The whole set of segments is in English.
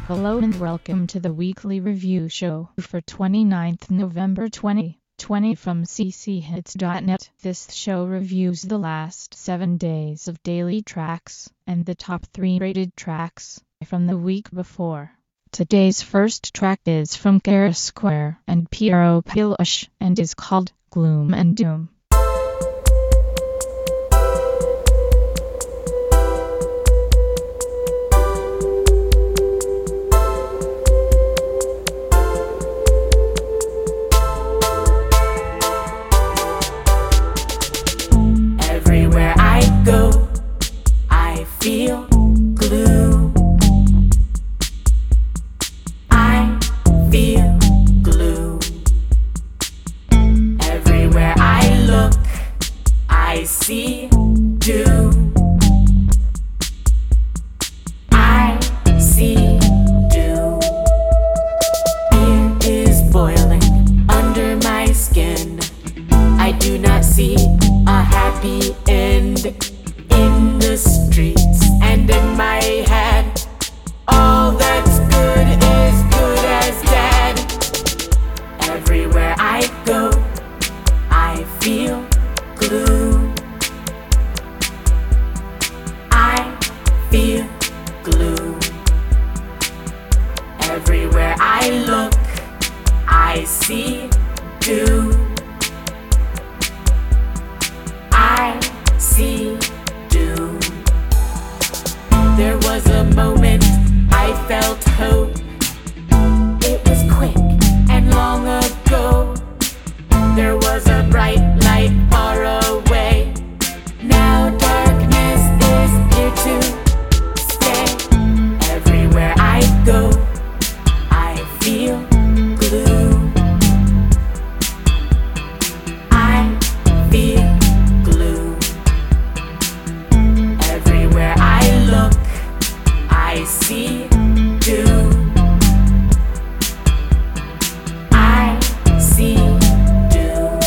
Hello and welcome to the weekly review show for 29th November 2020 from cchits.net. This show reviews the last 7 days of daily tracks and the top 3 rated tracks from the week before. Today's first track is from Kara Square and Piero Pilush and is called Gloom and Doom. Everywhere I go, I feel glue. I feel glue. Everywhere I look, I see doom. I see doom. It is boiling under my skin. I do not see a happy end in the streets and in my head. All that's good is good as dead. Everywhere I go, I feel glue. I feel glue. Everywhere I look, I see doom. I see doom. There was a moment I felt hope. It was quick and long ago. There was a bright light far away. Now darkness is here to stay. Everywhere I go, I feel glue. I feel glue. Everywhere I look, I see doom. I see doom.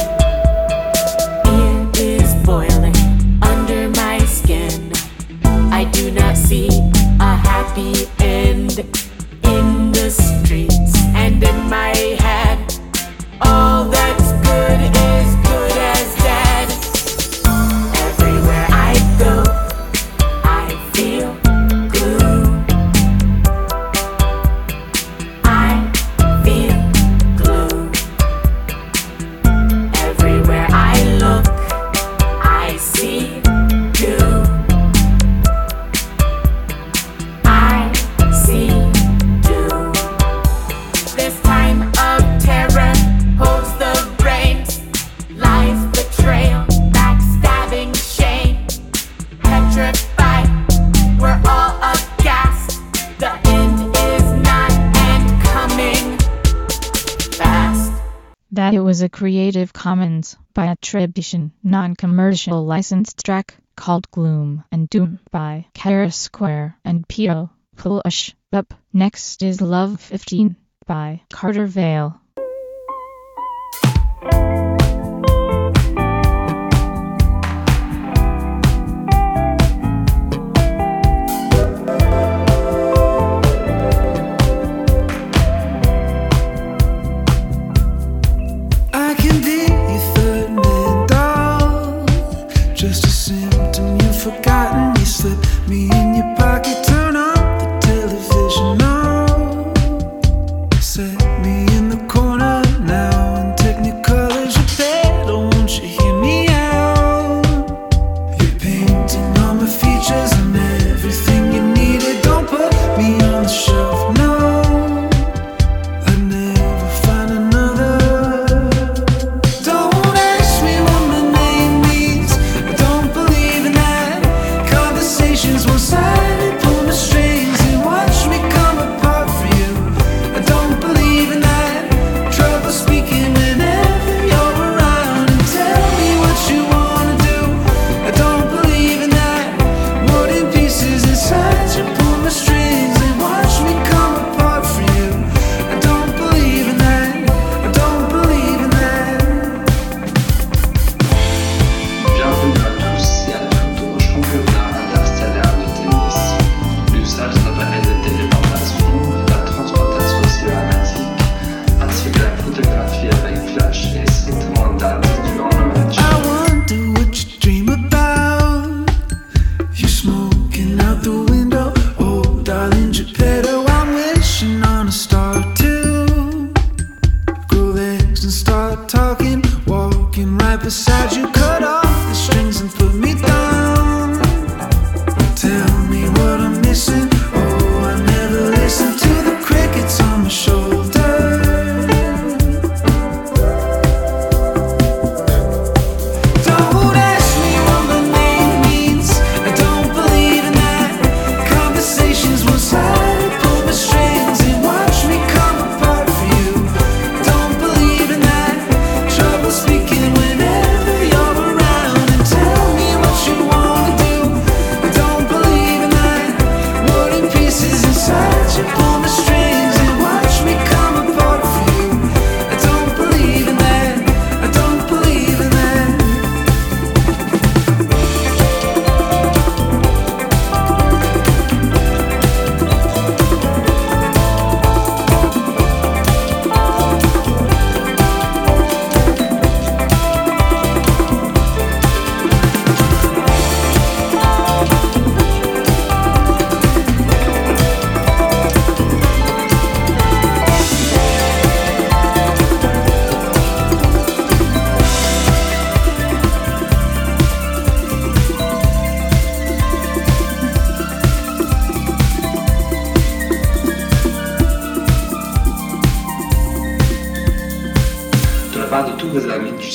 It is boiling under my skin. I do not see a happy end in the streets and in my head. All that's good is good as dead. Everywhere I go, I feel glue. I feel glue. Everywhere I look, I see doom. I see doom. This time of terror holds the brains. Lies, betrayal, backstabbing, shame. Petrified, we're all aghast. The end is not and coming fast. That it was a Creative Commons by attribution, non-commercial licensed track called Gloom and Doom by Kara Square and Piero Pilush. Up next is Love 15 by Carter Vale. I can be your third man doll. Just a symptom you've forgotten. You slip me in your pocket, turn on the television. Set me in the corner.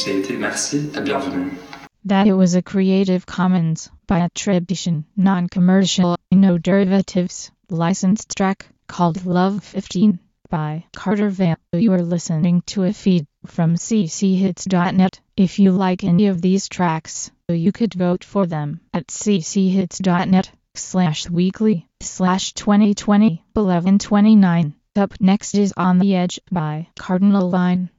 fonctionnalités. Merci et bienvenue. That it was a Creative Commons by attribution, non-commercial, no derivatives, licensed track called Love 15 by Carter Vale. You are listening to a feed from cchits.net. If you like any of these tracks, you could vote for them at cchits.net/weekly/2020-1129. Up next is On the Edge by Cardinal Line.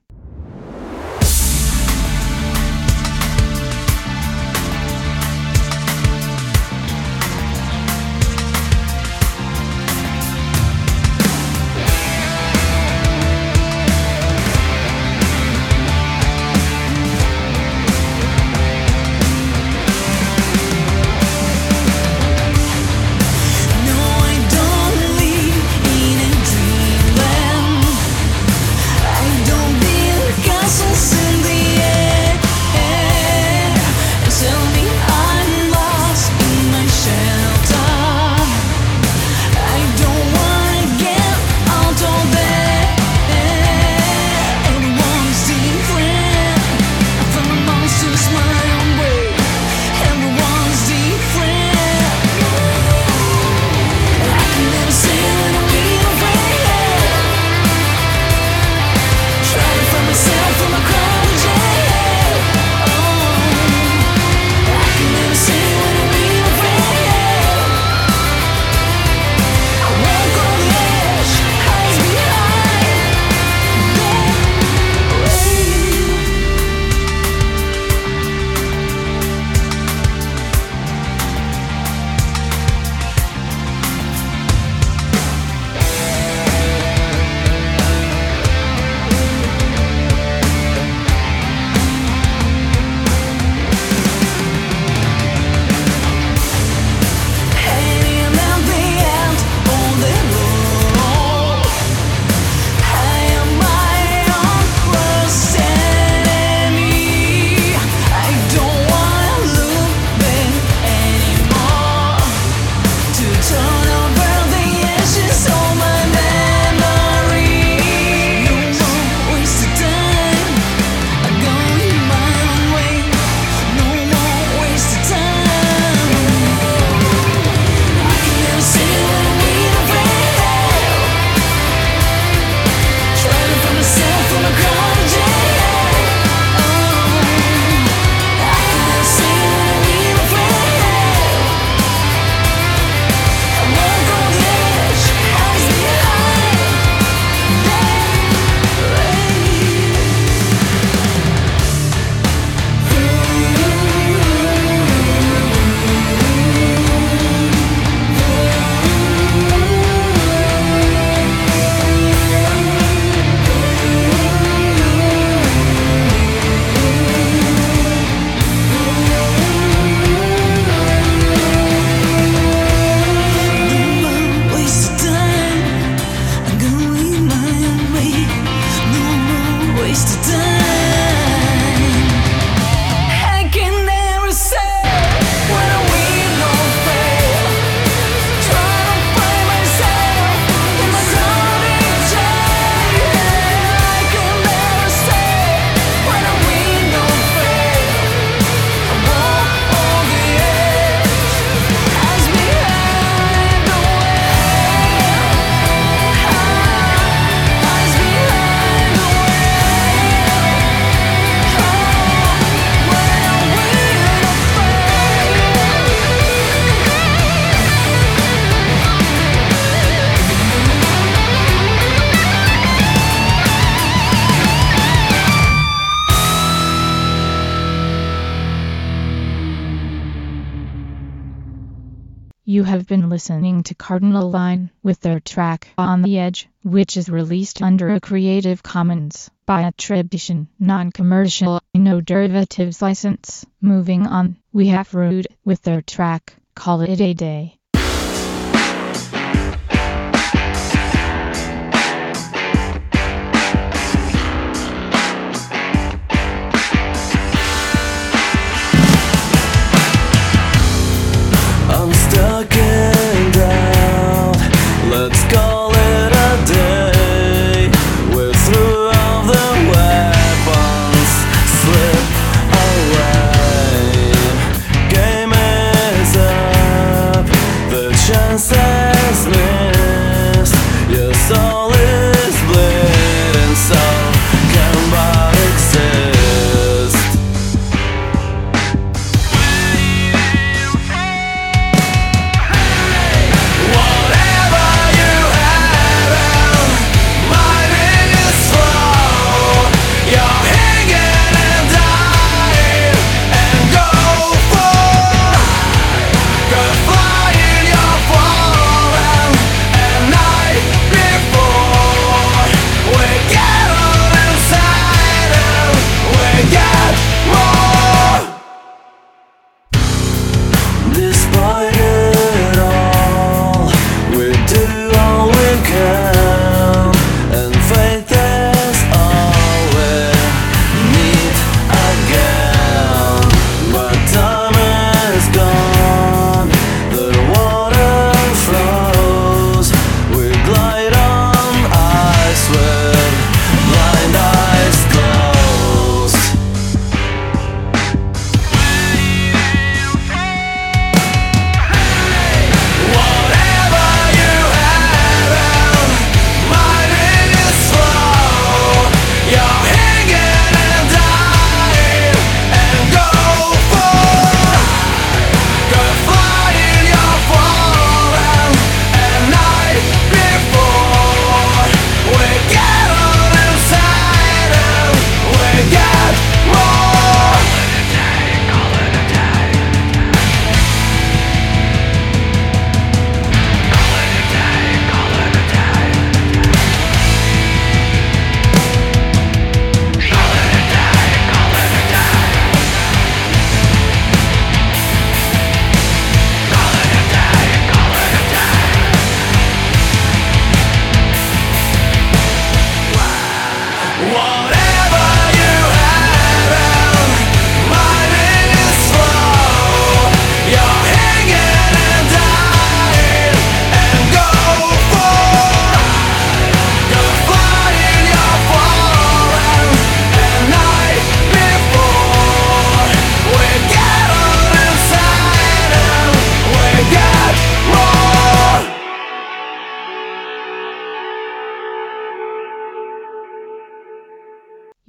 You have been listening to Cardinal Line with their track On the Edge, which is released under a Creative Commons by attribution, non-commercial, no derivatives license. Moving on, we have Rude with their track Call It a Day. Let's call it a day. We're through all the weapons, slip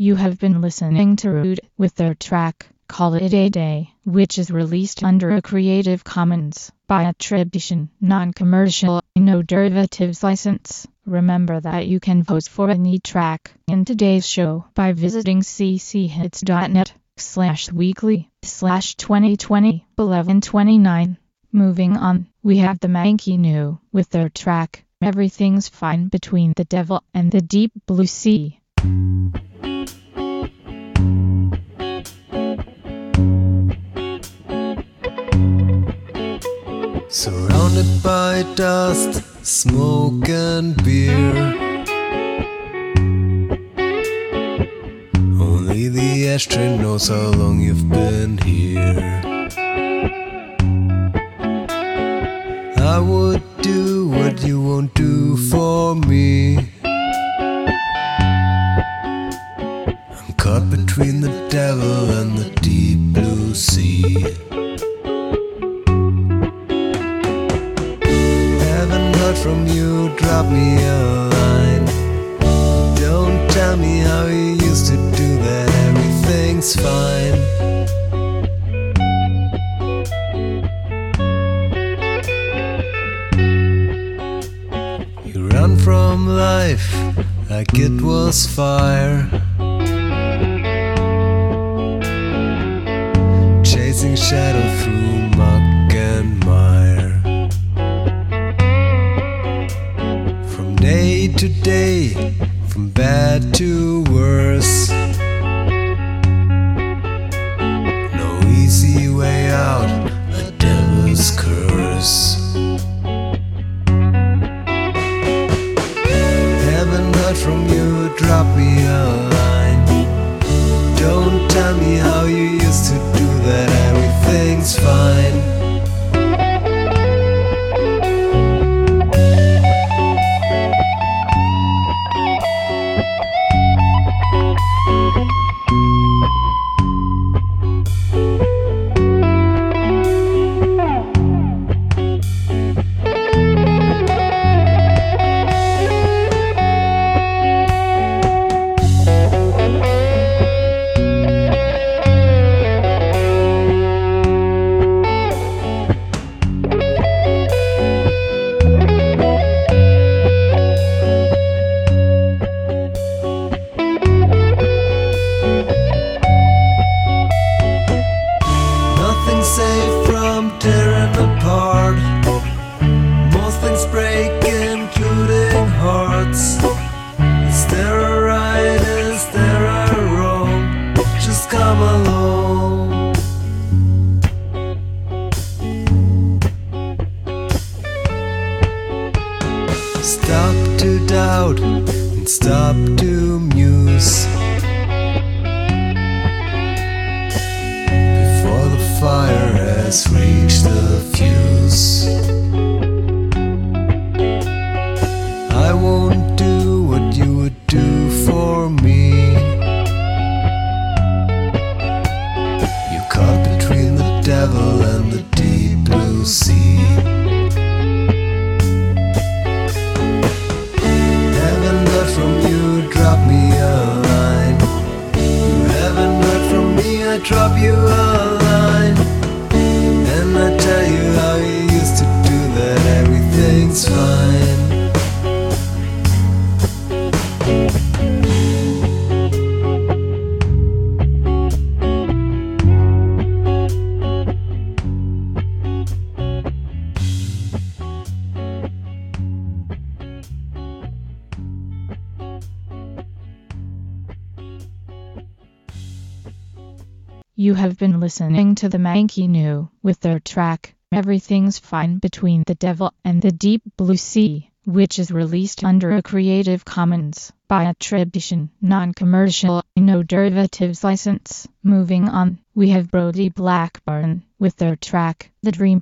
You have been listening to Rude with their track Call It a Day, which is released under a Creative Commons by attribution, non-commercial, no derivatives license. Remember that you can vote for any track in today's show by visiting cchits.net/weekly/2020-1129. Moving on, we have the Manky New with their track Everything's Fine Between the Devil and the Deep Blue Sea. Surrounded by dust, smoke and beer, only the ashtray knows how long you've been here. I would do what you won't do for me. I'm caught between the devil and the deep blue sea. From you, drop me a line. Don't tell me how you used to do that. Everything's fine. You run from life like it was fire, chasing shadow through muck and mire. Day to day, from bad to worse, no easy way out, a devil's curse. Haven't heard from you, drop me a line. Don't tell me how you used to do that. Everything's fine. Stop to doubt and stop to muse before the fire has reached the fuse. I won't do what you would do for me. You're caught between the devil and the deep blue sea. From you, drop me a line. You haven't heard from me, I drop you a line. And I tell you how you used to do that. Everything's fine. You have been listening to the Manky New with their track Everything's Fine Between the Devil and the Deep Blue Sea, which is released under a Creative Commons by attribution, non-commercial, no derivatives license. Moving on, we have Brody Blackburn with their track The Dream.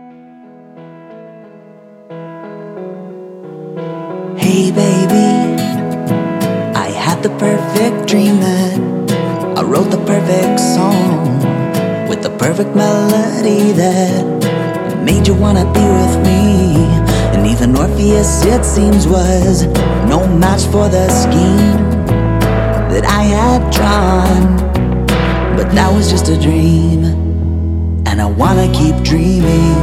Hey baby, I had the perfect dream that I wrote the perfect song with the perfect melody that made you wanna be with me. And even Orpheus, it seems, was no match for the scheme. that I had drawn. But that was just a dream, and I wanna keep dreaming.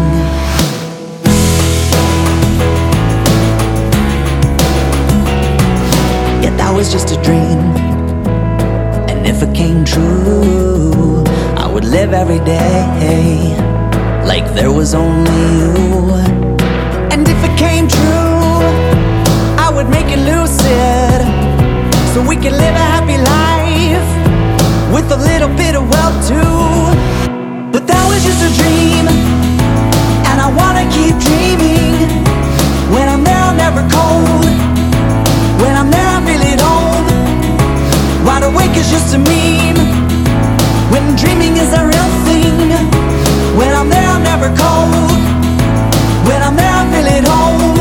Yeah, that was just a dream, and if it came true, I would live every day like there was only you. And if it came true, I would make it lucid, so we can live a happy life with a little bit of wealth too. But that was just a dream, and I wanna keep dreaming. When I'm there, I'm never cold. When I'm there, I feel at home. Wide awake is just a meme, when dreaming is a real thing. When I'm there, I'm never cold. When I'm there, I feel at home.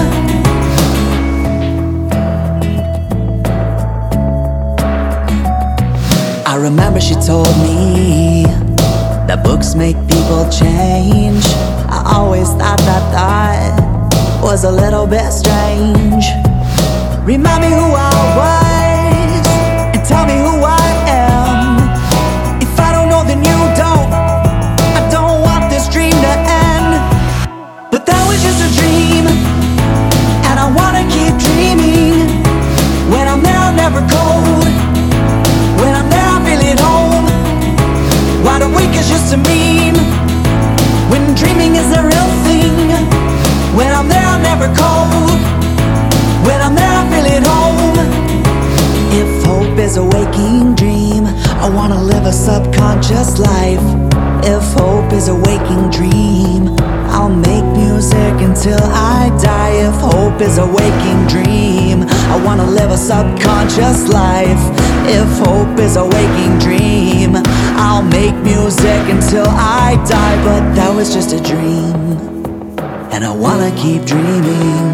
I remember she told me that books make people change. I always thought that was a little bit strange. Remind me who I was, and tell me who I am. If I don't know, then you don't. I don't want this dream to end. But that was just a dream, and I wanna keep dreaming. When I'm there, I'm never cold. When I'm there, I feel at home. Wide awake is just a meme, when dreaming is a real thing. When I'm there, I'm never cold. When I'm there, I feel at home. If hope is a waking dream, I wanna live a subconscious life. If hope is a waking dream, I'll make music until I die. If hope is a waking dream, I wanna live a subconscious life. If hope is a waking dream, I'll make music until I die. But that was just a dream, and I wanna keep dreaming.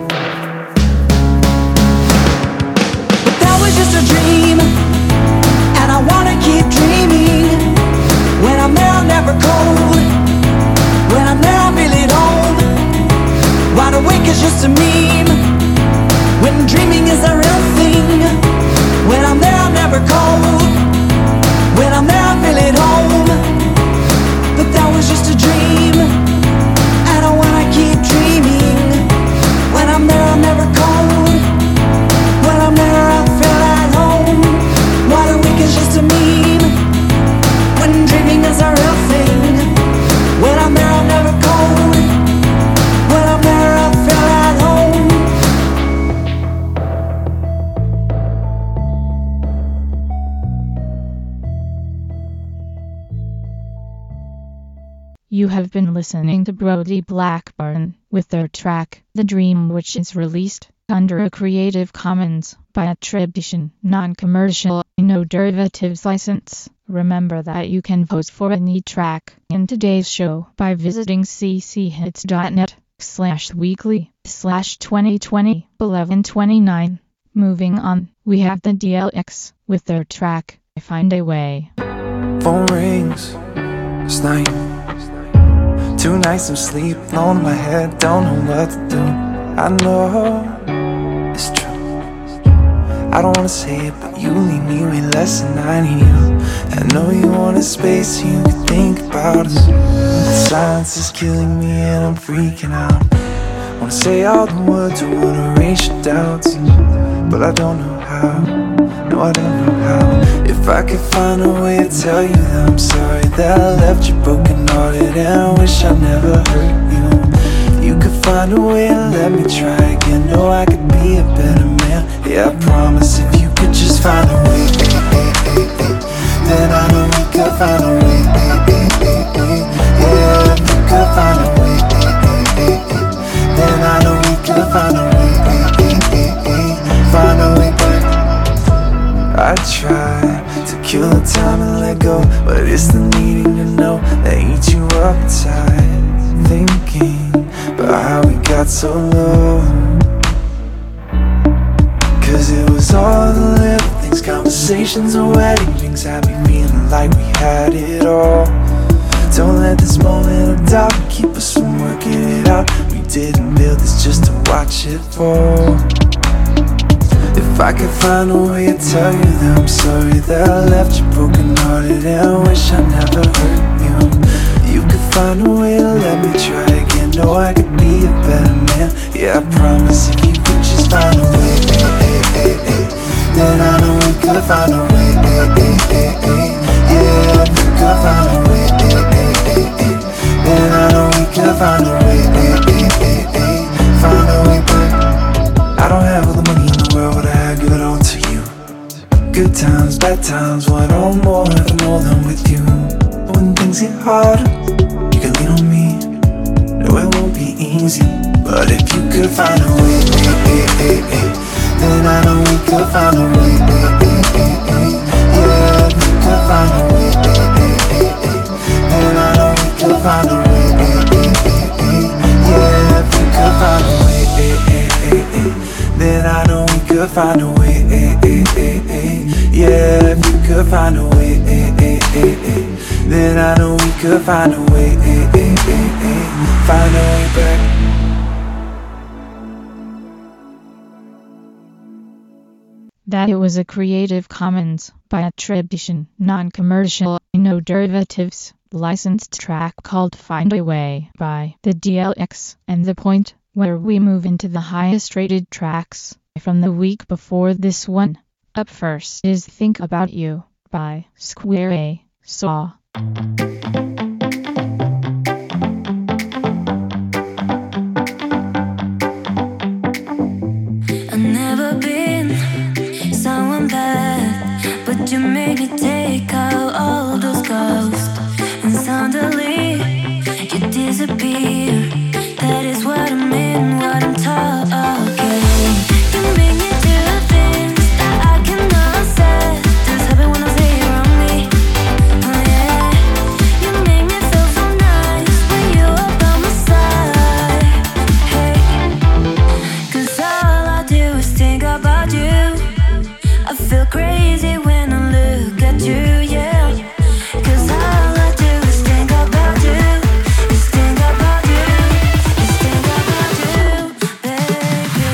But that was just a dream, and I wanna keep dreaming. When I'm there, I'm never cold. When I'm there, I feel at home. Wide awake is just a meme, when dreaming is a real thing. When I'm there, I'm never cold. When I'm there, I feel at home. But that was just a dream, and I wanna keep dreaming. When I'm there, I'm never cold. When I'm there, I feel at home. Wide awake is just a meme, when dreaming is a real thing. When I'm there, I'm never cold. When I'm there, I feel at home. You have been listening to Brody Blackburn with their track, The Dream, which is released under a Creative Commons by attribution, non-commercial, no derivatives license. Remember that you can vote for any track in today's show by visiting cchits.net/weekly/2020-1129. Moving on, we have the DLX with their track, Find a Way. Phone rings, it's night. 2 nights of sleep, alone in my head, don't know what to do. I know it's true. I don't wanna say it, but you need me way less than I need you. I know you want a space so you can think about us. The silence is killing me and I'm freaking out. Wanna say all the words, I wanna erase your doubts, but I don't know how. No, I don't know how. If I could find a way to tell you that I'm sorry that I left you broken hearted, and I wish I never hurt you. You could find a way to let me try again. Know I could be a better man. Yeah, I promise if you could just find a way, then I know we could find a way. Yeah, if you could find a way, then I know we could find a way. Find a way back. I try to kill the time and let go, but it's the needing to know that eats you up inside. Thinking about how we got so low, 'cause it was all the little things, conversations and wedding rings, had me feeling like we had it all. Don't let this moment of doubt keep us from working it out. We didn't build this just to watch it fall. If I could find a way to tell you that I'm sorry that I left you broken hearted, and I wish I never hurt you. You could find a way to let me try again. Know I could be a better man. Yeah, I promise if you could just find a way, then I know we could find a way, yeah, if we could find a way, then I know we could find a way, find a way back. I don't have all the money in the world, but I give it all to you. Good times, bad times, want all more if I'm all done with you. When things get harder, you can lean on me. No, it won't be easy, but if you could find a way, then I know we could find a way, yeah, if we could find a way, then I know we could find a way, yeah, if we could find a way, then I know we could find a way, yeah, if we could find a way, then I know we could find a way, find a way back. That it was a Creative Commons by attribution, non-commercial, no derivatives, licensed track called Find a Way by the DLX, and The Point, where we move into the highest rated tracks from the week before this one. Up first is Think About You by Square A Saw. I've never been someone bad, but you make me take out all those ghosts, and suddenly you disappear. That is what I mean, what I'm talking. You make me do things that I cannot say. This happen when I say you're on me. Oh yeah, you make me feel so nice when you are by my side. Hey, 'cause all I do is think about you. I feel crazy when I look at you, yeah. 'Cause all I do is think about you. Is think about you. Is think about you, baby.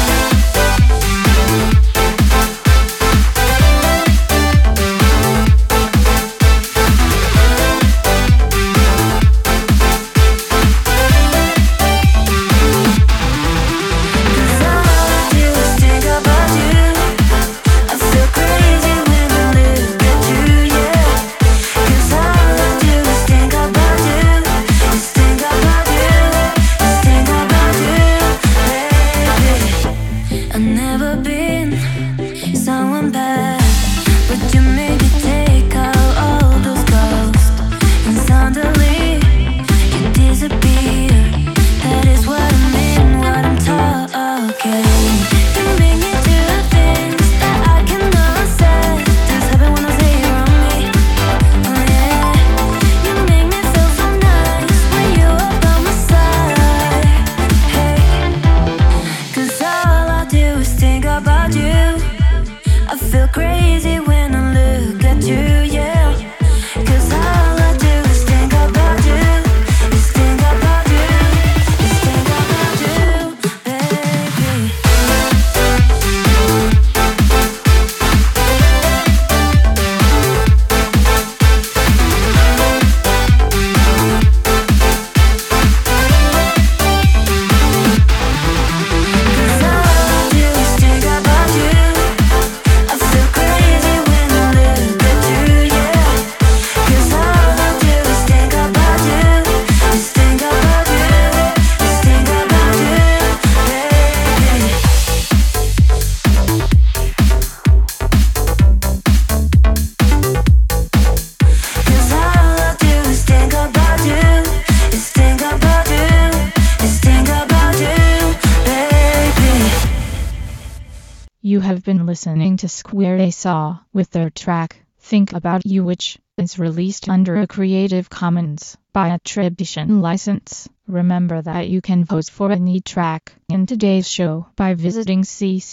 You have been listening to Square A Saw with their track, Think About You, which is released under a Creative Commons by attribution license. Remember that you can vote for any track in today's show by visiting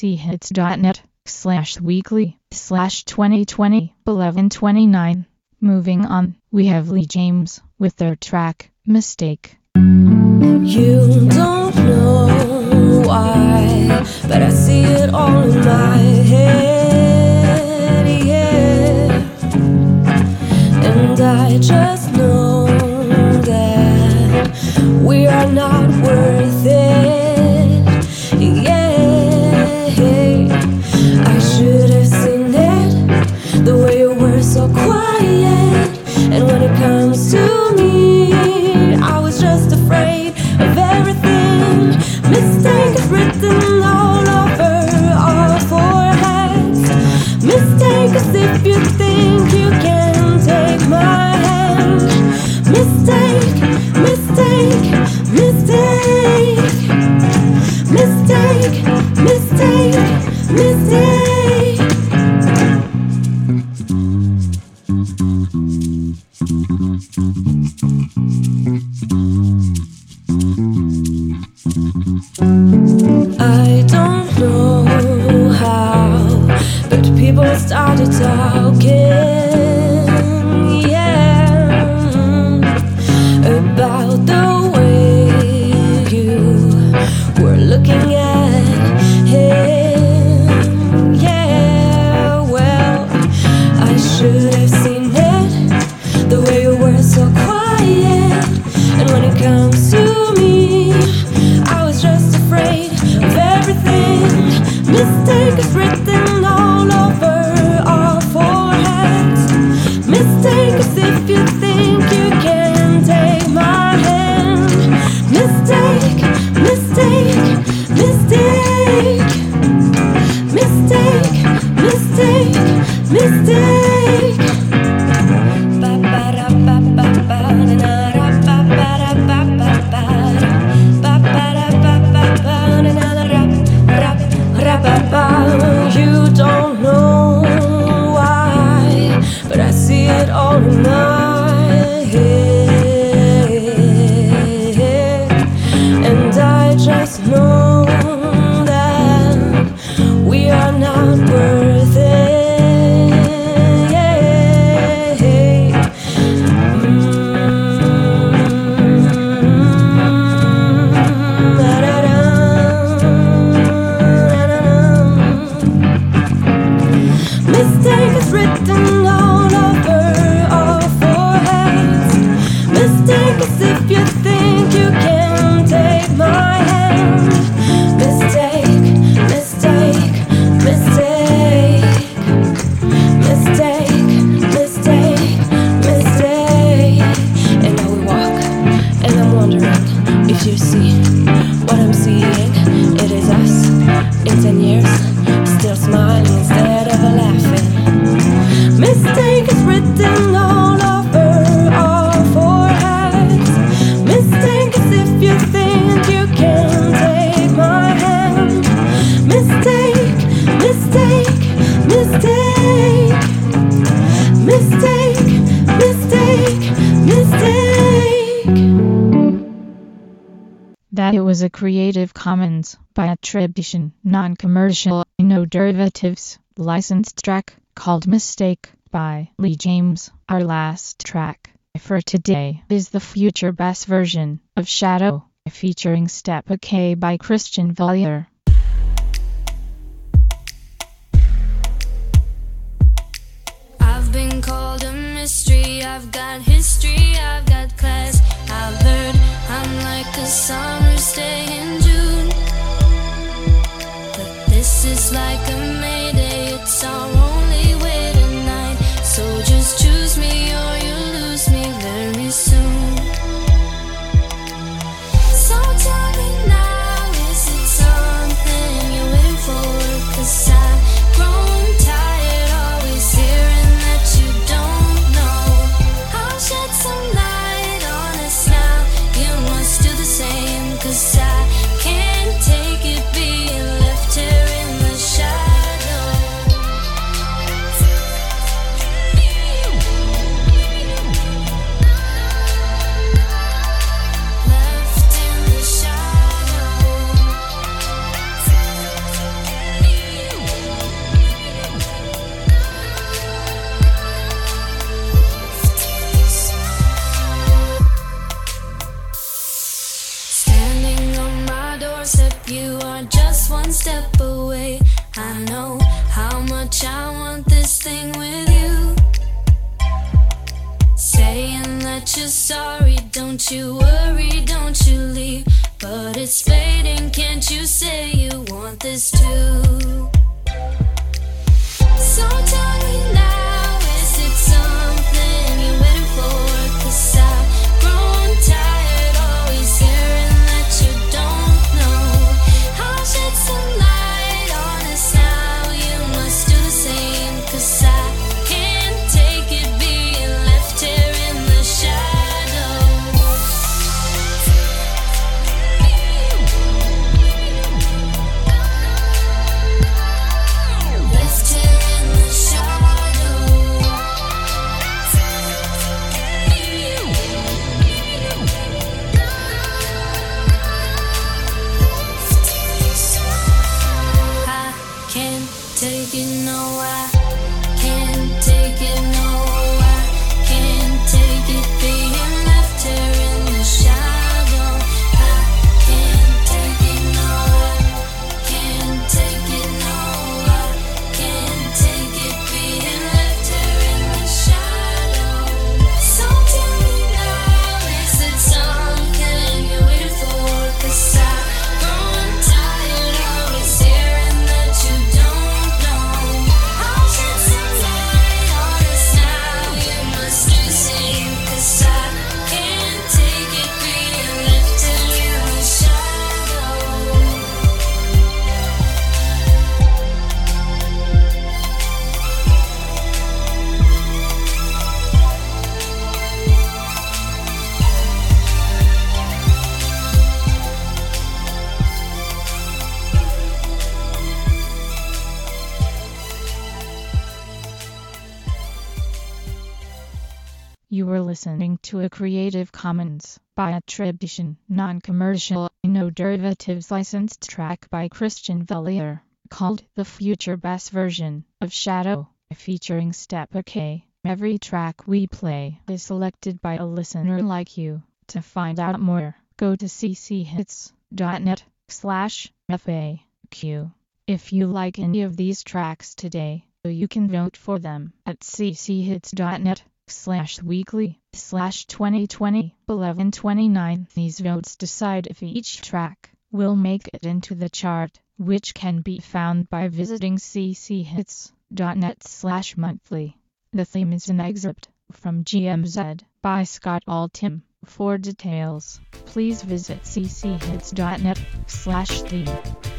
cchits.net/weekly/2020-1129. Moving on, we have Lee James with their track, Mistake. You don't know why, but I see it all in my head, yeah. And I just know that we are not worth it, yeah. I should have seen it, the way you were so quiet. And when it comes to me, I was just afraid of everything. Mistake is written all over our foreheads. Mistake is if you think you can take my hand. Mistake, mistake, mistake. Mistake, mistake, mistake. I don't know how, but people started talking, yeah, about the way you were looking at him, yeah. Well, I should have seen it, the way you were so quiet. And when it comes to me, I was just afraid of everything. Mistake is written all over our foreheads. Mistake is if you think you can take my hand. Mistake, mistake, mistake. Mistake, mistake, mistake. You don't know why, but I see it all in my head. And I just know that we are not worth it, yeah. Mistake is written all over our foreheads. Mistake is if you think you can take my hand. Mistake, mistake, mistake. Mistake, mistake, mistake. And now we walk, and I'm wondering if you see what I'm seeing. It is us in 10 years, still smiling instead of laughing. Mistake is written all over our foreheads. Mistake is if you think you can take my hand. Mistake, mistake, mistake. Mistake, mistake, mistake. That it was a Creative Commons by attribution, non-commercial, no derivatives, licensed track called Mistake by Lee James. Our last track for today is the Future Bass version of Shadow, featuring Step OK by Christian Valier. I've been called a mystery, I've got history, I've got class. I've heard I'm like a summer's day in June, but this is like a Mayday, it's our only way tonight. So just choose me or you lose me very soon. So tell me now, is it something you're waiting for? 'Cause I've grown tired always hearing that you don't know. I'll shed some light on us now, you must do the same. 'Cause I can't take it being left here in the shadow. Left in the shadow. Standing on just one step away. I know how much I want this thing with you. Saying that you're sorry, don't you worry, don't you leave. But it's fading, can't you say you want this too? So tell me now, is it something you're waiting for? 'Cause I've grown tired, always hearing that you don't know. I'll shed some light on us now, you must do the same. 'Cause I can't take it being left here in the shadows. Left here in the shadows. I can't take it, no, I can't take it, no, I can't take it being left here in the shadow. I can't take it, no, I can't take it, no, I can't take it being left here in the shadow. So tell me now, is it something you're waiting for? 'Cause I've grown tired, always hearing that you don't know. I'll shed some light on us now, you must do the same. 'Cause I can't take it being left here in the shadow. You were listening to a Creative Commons by attribution, non-commercial, no derivatives licensed track by Christian Vellier, called The Future Bass Version of Shadow, featuring Stepa K. Every track we play is selected by a listener like you. To find out more, go to cchits.net/FAQ. If you like any of these tracks today, you can vote for them at cchits.net/weekly/2020-1129. These votes decide if each track will make it into the chart, which can be found by visiting cchits.net/monthly. The theme is an excerpt from GMZ by Scott Altham. For details, please visit cchits.net/theme.